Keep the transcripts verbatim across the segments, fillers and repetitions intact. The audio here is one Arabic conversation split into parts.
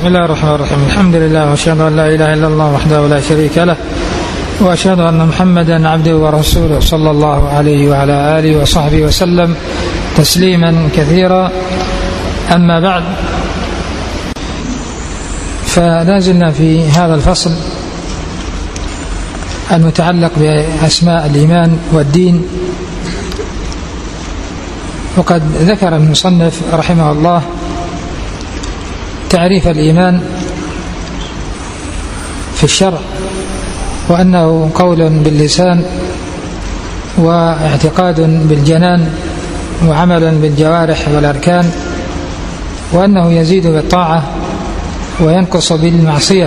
بسم الله الرحمن الرحيم. الحمد لله وأشهد أن لا إله إلا الله وحده لا شريك له، وأشهد أن محمدا عبده ورسوله صلى الله عليه وعلى آله وصحبه وسلم تسليما كثيرا. أما بعد، فلا زلنا في هذا الفصل المتعلق بأسماء الإيمان والدين، وقد ذكر المصنف رحمه الله تعريف الإيمان في الشرع، وأنه قول باللسان واعتقاد بالجنان وعمل بالجوارح والأركان، وأنه يزيد بالطاعة وينقص بالمعصية.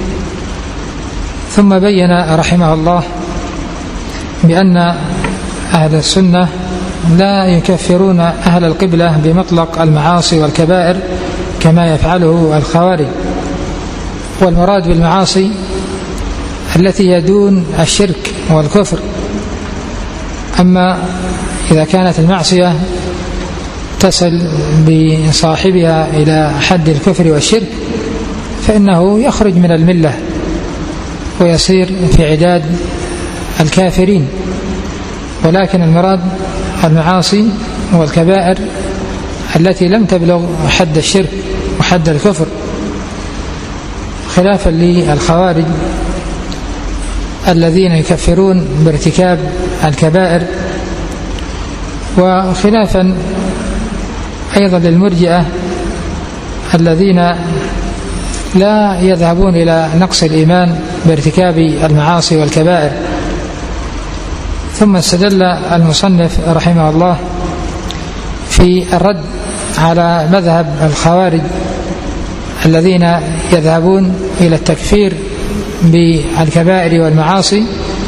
ثم بين رحمه الله بأن أهل السنة لا يكفرون أهل القبلة بمطلق المعاصي والكبائر كما يفعله الخوارج، والمراد بالمعاصي التي يدون الشرك والكفر. أما إذا كانت المعصية تصل بصاحبها إلى حد الكفر والشرك فإنه يخرج من الملة ويصير في عداد الكافرين، ولكن المراد المعاصي والكبائر التي لم تبلغ حد الشرك وحد الكفر، خلافا للخوارج الذين يكفرون بارتكاب الكبائر، وخلافا أيضا للمرجئة الذين لا يذهبون إلى نقص الإيمان بارتكاب المعاصي والكبائر. ثم استدل المصنف رحمه الله في الرد على مذهب الخوارج الذين يذهبون إلى التكفير بالكبائر والمعاصي،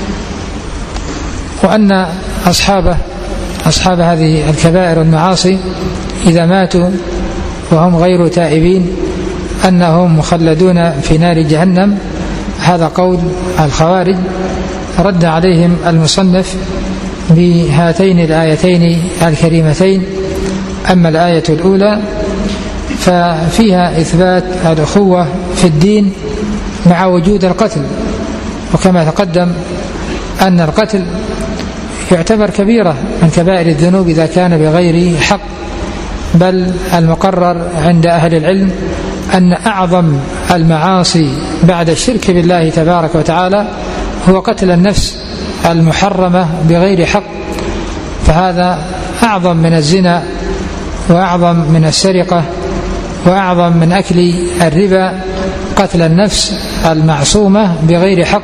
وأن أصحابه أصحاب هذه الكبائر والمعاصي إذا ماتوا وهم غير تائبين أنهم مخلدون في نار جهنم. هذا قول الخوارج، رد عليهم المصنف بهاتين الآيتين الكريمتين. أما الآية الأولى ففيها إثبات الأخوة في الدين مع وجود القتل، وكما تقدم أن القتل يعتبر كبيرة من كبائر الذنوب إذا كان بغير حق، بل المقرر عند أهل العلم أن أعظم المعاصي بعد الشرك بالله تبارك وتعالى هو قتل النفس المحرمة بغير حق، فهذا أعظم من الزنا وأعظم من السرقة وأعظم من أكل الربا، قتل النفس المعصومة بغير حق.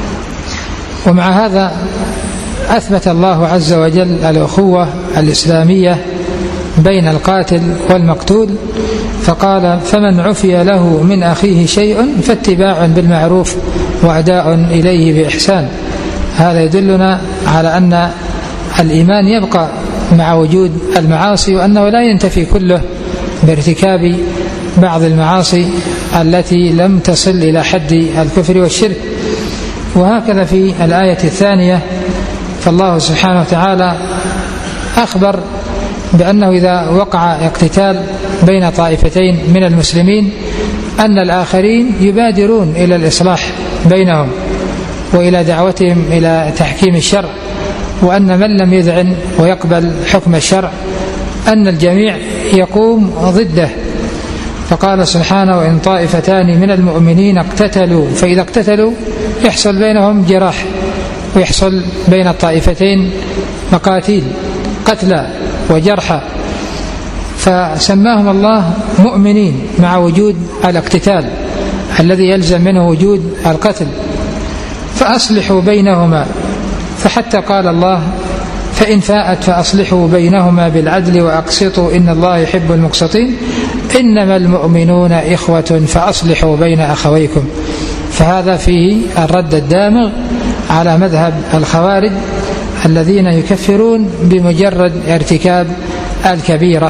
ومع هذا أثبت الله عز وجل الأخوة الإسلامية بين القاتل والمقتول، فقال: فمن عفي له من أخيه شيء فاتباع بالمعروف وأداء إليه بإحسان. هذا يدلنا على أن الإيمان يبقى مع وجود المعاصي، وأنه لا ينتفي كله بارتكاب بعض المعاصي التي لم تصل إلى حد الكفر والشرك. وهكذا في الآية الثانية، فالله سبحانه وتعالى أخبر بأنه إذا وقع اقتتال بين طائفتين من المسلمين أن الآخرين يبادرون إلى الإصلاح بينهم وإلى دعوتهم إلى تحكيم الشرع، وأن من لم يذعن ويقبل حكم الشرع أن الجميع يقوم ضده. فقال سبحانه: وإن طائفتان من المؤمنين اقتتلوا، فإذا اقتتلوا يحصل بينهم جراح ويحصل بين الطائفتين مقاتيل، قتلى وجرحى، فسماهم الله مؤمنين مع وجود الاقتتال الذي يلزم منه وجود القتل، فأصلحوا بينهما. فحتى قال الله: فإن فاءت فأصلحوا بينهما بالعدل وأقسطوا إن الله يحب المقسطين، إنما المؤمنون إخوة فأصلحوا بين أخويكم. فهذا فيه الرد الدامغ على مذهب الخوارج الذين يكفرون بمجرد ارتكاب الكبيرة.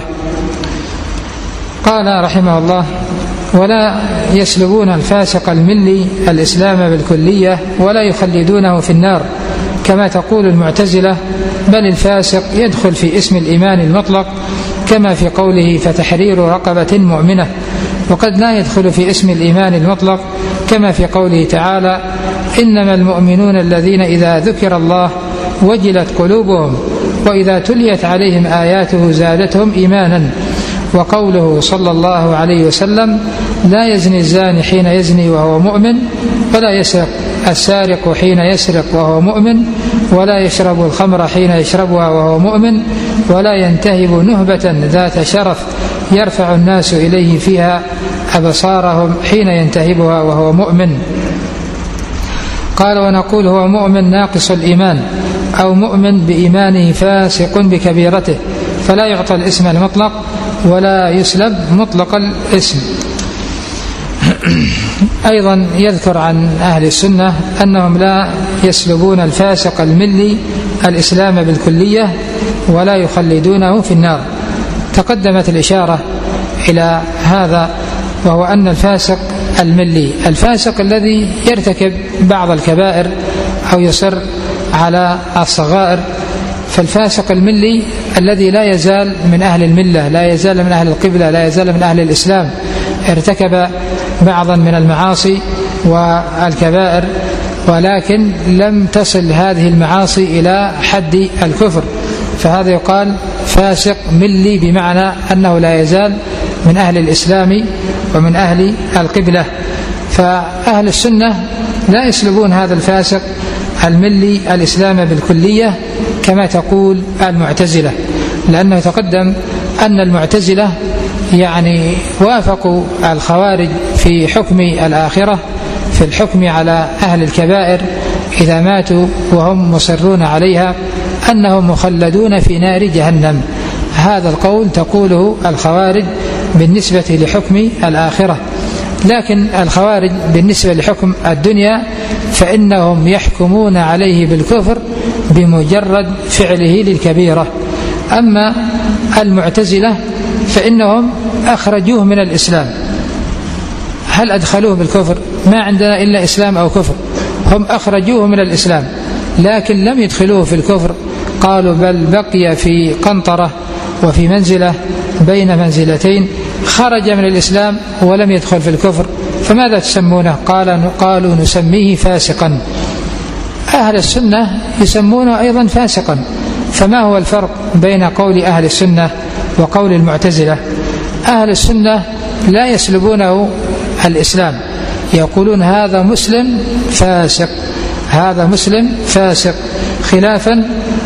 قال رحمه الله: ولا يسلبون الفاسق الملي الإسلام بالكلية ولا يخلدونه في النار كما تقول المعتزلة، بل الفاسق يدخل في اسم الإيمان المطلق كما في قوله: فتحرير رقبة مؤمنة، وقد لا يدخل في اسم الإيمان المطلق، كما في قوله تعالى: إنما المؤمنون الذين إذا ذكر الله وجلت قلوبهم وإذا تليت عليهم آياته زادتهم إيمانا. وقوله صلى الله عليه وسلم: لا يزني الزاني حين يزني وهو مؤمن، ولا يسرق السارق حين يسرق وهو مؤمن، ولا يشرب الخمر حين يشربها وهو مؤمن، ولا ينتهب نهبة ذات شرف يرفع الناس إليه فيها أبصارهم حين ينتهبها وهو مؤمن. قال: ونقول هو مؤمن ناقص الإيمان، أو مؤمن بإيمانه فاسق بكبيرته، فلا يعطى الاسم المطلق ولا يسلب مطلق الاسم. أيضا يذكر عن أهل السنة أنهم لا يسلبون الفاسق الملي الإسلام بالكلية ولا يخلدونه في النار. تقدمت الإشارة إلى هذا، وهو أن الفاسق الملي الفاسق الذي يرتكب بعض الكبائر أو يصر على الصغائر، فالفاسق الملي الذي لا يزال من أهل الملة، لا يزال من أهل القبلة، لا يزال من أهل الإسلام، ارتكب بعضا من المعاصي والكبائر ولكن لم تصل هذه المعاصي إلى حد الكفر، فهذا يقال فاسق ملي، بمعنى أنه لا يزال من أهل الإسلام ومن أهل القبلة. فأهل السنة لا يسلبون هذا الفاسق الملي الإسلام بالكلية كما تقول المعتزلة، لأنه تقدم أن المعتزلة يعني وافقوا الخوارج في حكم الآخرة، في الحكم على أهل الكبائر إذا ماتوا وهم مصرون عليها أنهم مخلدون في نار جهنم. هذا القول تقوله الخوارج بالنسبة لحكم الآخرة، لكن الخوارج بالنسبة لحكم الدنيا فإنهم يحكمون عليه بالكفر بمجرد فعله للكبيرة. أما المعتزلة فإنهم أخرجوه من الإسلام. هل أدخلوه بالكفر؟ ما عندنا إلا إسلام أو كفر، هم أخرجوه من الإسلام لكن لم يدخلوه في الكفر، قالوا بل بقي في قنطرة وفي منزلة بين منزلتين، خرج من الإسلام ولم يدخل في الكفر، فماذا تسمونه؟ قال قالوا نسميه فاسقا. أهل السنة يسمونه أيضا فاسقا. فما هو الفرق بين قول أهل السنة وقول المعتزلة؟ أهل السنة لا يسلبونه الإسلام، يقولون هذا مسلم فاسق، هذا مسلم فاسق، خلافا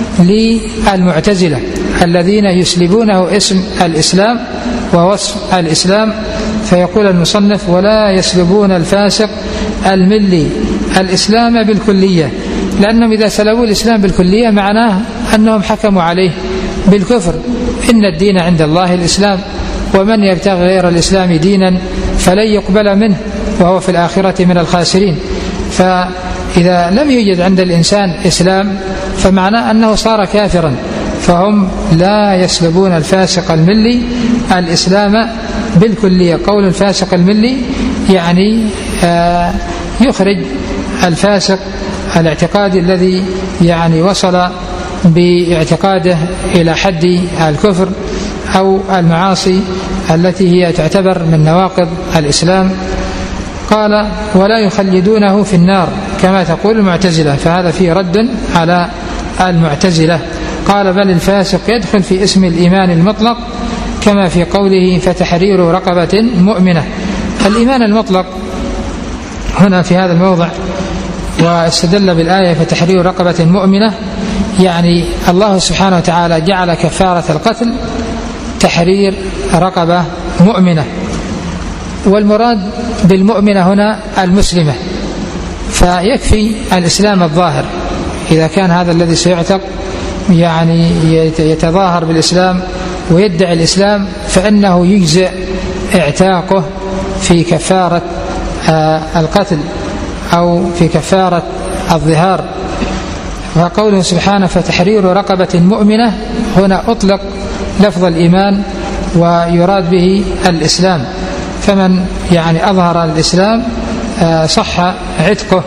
للمعتزلة الذين يسلبونه اسم الإسلام ووصف الإسلام. فيقول المصنف: ولا يسلبون الفاسق الملي الإسلام بالكلية، لأنهم إذا سلبوا الإسلام بالكلية معناه أنهم حكموا عليه بالكفر. إن الدين عند الله الإسلام، ومن يبتغي غير الإسلام دينا فلن يقبل منه وهو في الآخرة من الخاسرين. فإذا لم يوجد عند الإنسان إسلام فمعناه أنه صار كافرا. فهم لا يسلبون الفاسق الملي الإسلام بالكلية. قول الفاسق الملي يعني آه يخرج الفاسق الاعتقادي الذي يعني وصل باعتقاده إلى حد الكفر أو المعاصي التي هي تعتبر من نواقض الإسلام. قال: ولا يخلدونه في النار كما تقول المعتزلة، فهذا فيه رد على المعتزلة. قال: بل الفاسق يدخل في اسم الإيمان المطلق كما في قوله: فتحرير رقبة مؤمنة. الإيمان المطلق هنا في هذا الموضع واستدل بالآية فتحرير رقبة مؤمنة، يعني الله سبحانه وتعالى جعل كفارة القتل تحرير رقبة مؤمنة، والمراد بالمؤمنة هنا المسلمة، فيكفي الإسلام الظاهر. إذا كان هذا الذي سيعتق يعني يتظاهر بالإسلام ويدعي الإسلام فإنه يجزئ اعتاقه في كفارة القتل أو في كفارة الظهار. فقوله سبحانه فتحرير رقبة مؤمنة هنا أطلق لفظ الإيمان ويراد به الإسلام، فمن يعني أظهر الإسلام صح عتقه.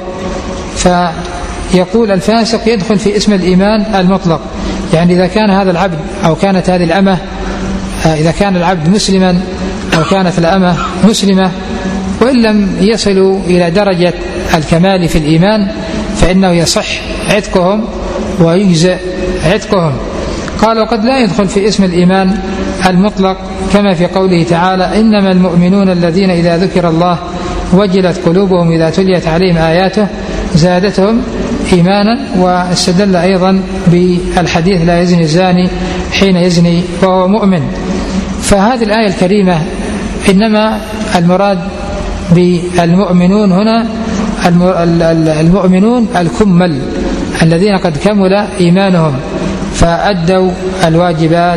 فيقول الفاسق يدخل في اسم الإيمان المطلق، يعني إذا كان هذا العبد أو كانت هذه الأمة، إذا كان العبد مسلما أو كانت الأمة مسلمة، وإن لم يصلوا إلى درجة الكمال في الإيمان فإنه يصح عتقهم ويجزئ عتقهم. قال وقد لا يدخل في اسم الإيمان المطلق كما في قوله تعالى إنما المؤمنون الذين إذا ذكر الله وجلت قلوبهم إذا تليت عليهم آياته زادتهم إيمانا. واستدل أيضا بالحديث لا يزني الزاني حين يزني وهو مؤمن. فهذه الآية الكريمة إنما المراد بالمؤمنون هنا المؤمنون الكمل الذين قد كمل إيمانهم فأدوا الواجبات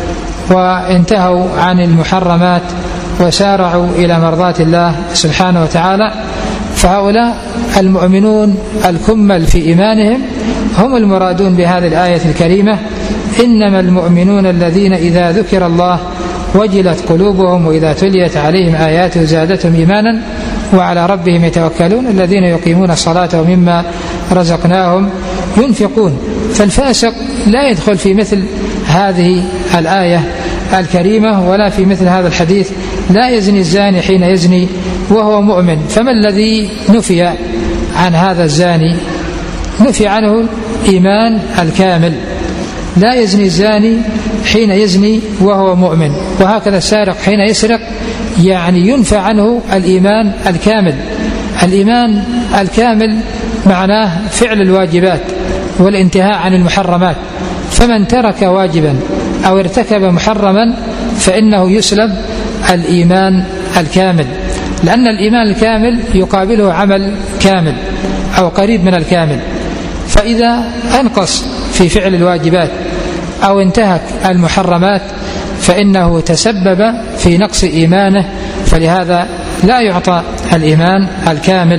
وانتهوا عن المحرمات وسارعوا إلى مرضات الله سبحانه وتعالى. فهؤلاء المؤمنون الكمل في إيمانهم هم المرادون بهذه الآية الكريمة إنما المؤمنون الذين إذا ذكر الله وجلت قلوبهم وإذا تليت عليهم آياته زادتهم إيمانا وعلى ربهم يتوكلون الذين يقيمون الصلاة ومما رزقناهم ينفقون. فالفاسق لا يدخل في مثل هذه الآية الكريمة ولا في مثل هذا الحديث لا يزني الزاني حين يزني وهو مؤمن. فما الذي نفي عن هذا الزاني؟ نفي عنه الإيمان الكامل. لا يزني الزاني حين يزني وهو مؤمن، وهكذا السارق حين يسرق يعني ينفى عنه الإيمان الكامل. الإيمان الكامل معناه فعل الواجبات والانتهاء عن المحرمات، فمن ترك واجبا أو ارتكب محرما فإنه يسلب الإيمان الكامل، لأن الإيمان الكامل يقابله عمل كامل أو قريب من الكامل. فإذا أنقص في فعل الواجبات أو انتهك المحرمات فإنه تسبب في نقص إيمانه، فلهذا لا يعطى الإيمان الكامل.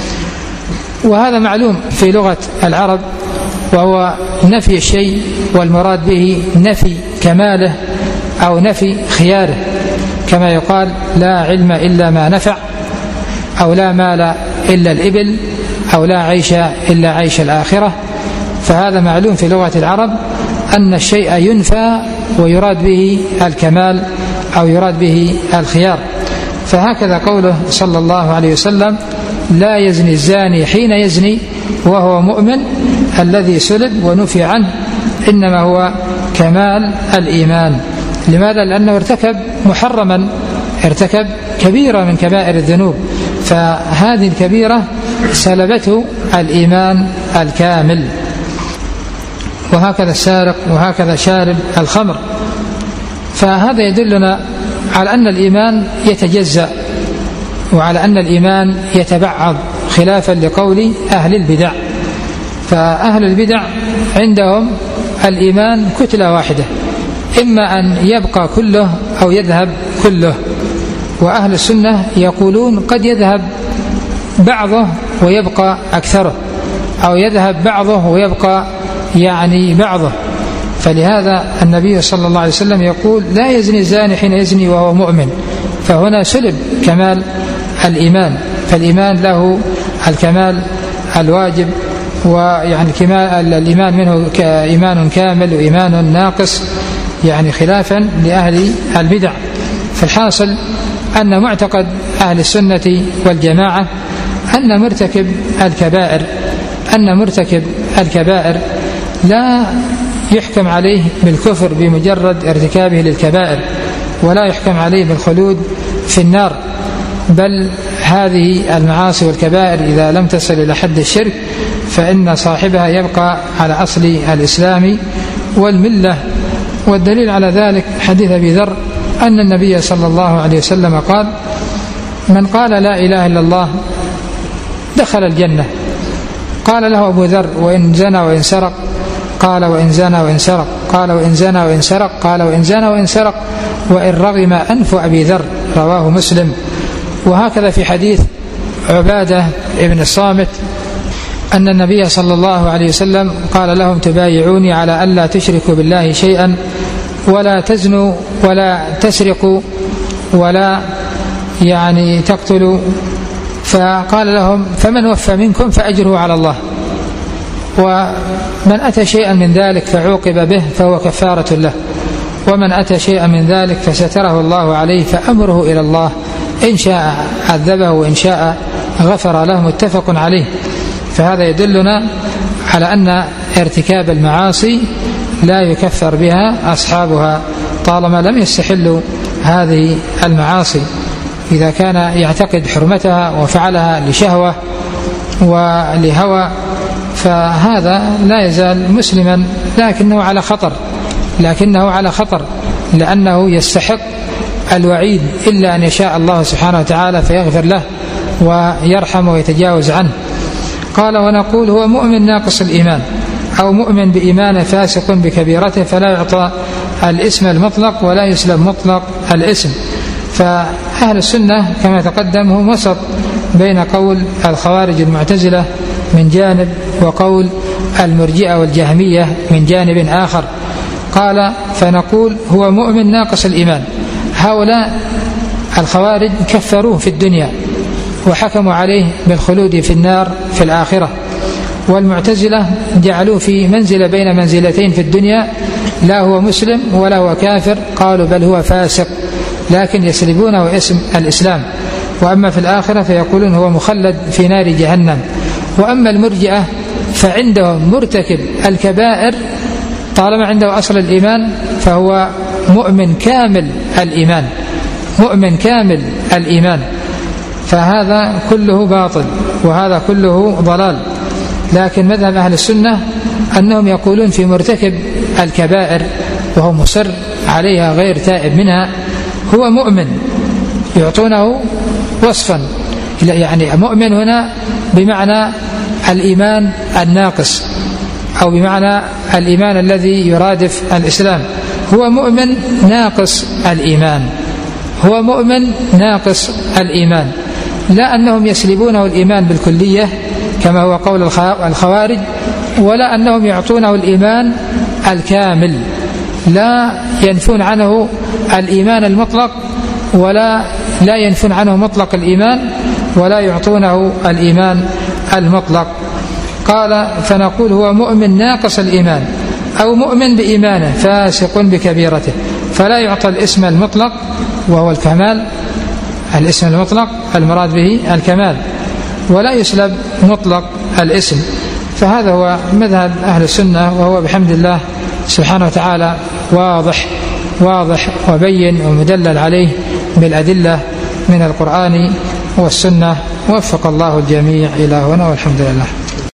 وهذا معلوم في لغة العرب، وهو نفي الشيء والمراد به نفي كماله أو نفي خياره، كما يقال لا علم إلا ما نفع، أو لا مال إلا الإبل، أو لا عيش إلا عيش الآخرة. فهذا معلوم في لغة العرب أن الشيء ينفى ويراد به الكمال أو يراد به الخيار. فهكذا قوله صلى الله عليه وسلم لا يزني الزاني حين يزني وهو مؤمن الذي سلب ونفي عنه إنما هو كمال الإيمان. لماذا؟ لأنه ارتكب محرما، ارتكب كبيرة من كبائر الذنوب، فهذه الكبيرة سلبته الإيمان الكامل. وهكذا السارق وهكذا شارب الخمر. فهذا يدلنا على أن الإيمان يتجزأ وعلى أن الإيمان يتبعض، خلافا لقول أهل البدع. فأهل البدع عندهم الإيمان كتلة واحدة، إما أن يبقى كله أو يذهب كله. وأهل السنة يقولون قد يذهب بعضه ويبقى أكثره، أو يذهب بعضه ويبقى يعني بعضه. فلهذا النبي صلى الله عليه وسلم يقول لا يزني الزاني حين يزني وهو مؤمن، فهنا سلب كمال الإيمان. فالإيمان له الكمال الواجب، ويعني كمال الإيمان منه إيمان كامل وإيمان ناقص، يعني خلافا لأهل البدع. فالحاصل أن معتقد أهل السنة والجماعة أن مرتكب الكبائر أن مرتكب الكبائر لا يحكم عليه بالكفر بمجرد ارتكابه للكبائر، ولا يحكم عليه بالخلود في النار، بل هذه المعاصي والكبائر إذا لم تصل إلى حد الشرك فإن صاحبها يبقى على أصل الإسلام والملة. والدليل على ذلك حديث أبي ذر أن النبي صلى الله عليه وسلم قال من قال لا إله إلا الله دخل الجنة. قال له أبو ذر وإن زنى وإن سرق؟ قال وإن زنى وإن سرق. قال وإن زنى وإن سرق؟ قال وإن زنى وإن سرق وإن رغم أنف أبي ذر، رواه مسلم. وهكذا في حديث عبادة ابن الصامت أن النبي صلى الله عليه وسلم قال لهم تبايعوني على ألا تشركوا بالله شيئا ولا تزنوا ولا تسرقوا ولا يعني تقتلوا. فقال لهم فمن وفى منكم فأجره على الله، ومن أتى شيئا من ذلك فعوقب به فهو كفارة له. ومن أتى شيئا من ذلك فستره الله عليه فأمره إلى الله، إن شاء عذبه وإن شاء غفر له، متفق عليه. فهذا يدلنا على أن ارتكاب المعاصي لا يكفر بها أصحابها طالما لم يستحلوا هذه المعاصي. إذا كان يعتقد حرمتها وفعلها لشهوة ولهوى فهذا لا يزال مسلما، لكنه على خطر لكنه على خطر لأنه يستحق الوعيد إلا أن يشاء الله سبحانه وتعالى فيغفر له ويرحم ويتجاوز عنه. قال: ونقول هو مؤمن ناقص الإيمان أو مؤمن بإيمان فاسق بكبيرته، فلا يعطى الاسم المطلق ولا يسلب مطلق الاسم. فأهل السنة كما تقدم هم وسط بين قول الخوارج المعتزلة من جانب وقول المرجئة والجهمية من جانب آخر. قال: فنقول هو مؤمن ناقص الإيمان. هؤلاء الخوارج كفروه في الدنيا وحكموا عليه بالخلود في النار في الآخرة، والمعتزلة جعلوه في منزلة بين منزلتين في الدنيا، لا هو مسلم ولا هو كافر، قالوا بل هو فاسق، لكن يسلبونه اسم الإسلام. وأما في الآخرة فيقولون هو مخلد في نار جهنم. وأما المرجئة فعندهم مرتكب الكبائر طالما عنده أصل الإيمان فهو مؤمن كامل الإيمان مؤمن كامل الإيمان فهذا كله باطل وهذا كله ضلال. لكن مذهب أهل السنة أنهم يقولون في مرتكب الكبائر وهو مصر عليها غير تائب منها هو مؤمن، يعطونه وصفا، يعني مؤمن هنا بمعنى الإيمان الناقص أو بمعنى الإيمان الذي يرادف الإسلام. هو مؤمن ناقص الإيمان هو مؤمن ناقص الإيمان، لا أنهم يسلبونه الإيمان بالكلية كما هو قول الخوارج، ولا أنهم يعطونه الإيمان الكامل، لا ينفون عنه الإيمان المطلق ولا لا ينفون عنه مطلق الإيمان ولا يعطونه الإيمان المطلق. قال: فنقول هو مؤمن ناقص الإيمان أو مؤمن بإيمانه فاسق بكبيرته، فلا يعطى الاسم المطلق وهو الكمال، الاسم المطلق المراد به الكمال، ولا يسلب مطلق الاسم. فهذا هو مذهب أهل السنة، وهو بحمد الله سبحانه وتعالى واضح واضح وبين ومدلل عليه بالأدلة من القرآن والسنة. وفق الله الجميع إلى هنا والحمد لله.